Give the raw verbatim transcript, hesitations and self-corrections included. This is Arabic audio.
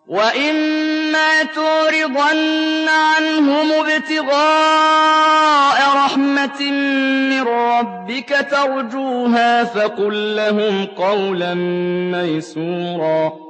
وَإِمَّا تُعْرِضَنَّ عَنْهُمُ ابْتِغَاءَ رَحْمَةٍ مِّن رَّبِّكَ تَرْجُوهَا فَقُل لَّهُمْ قَوْلًا مَّيْسُورًا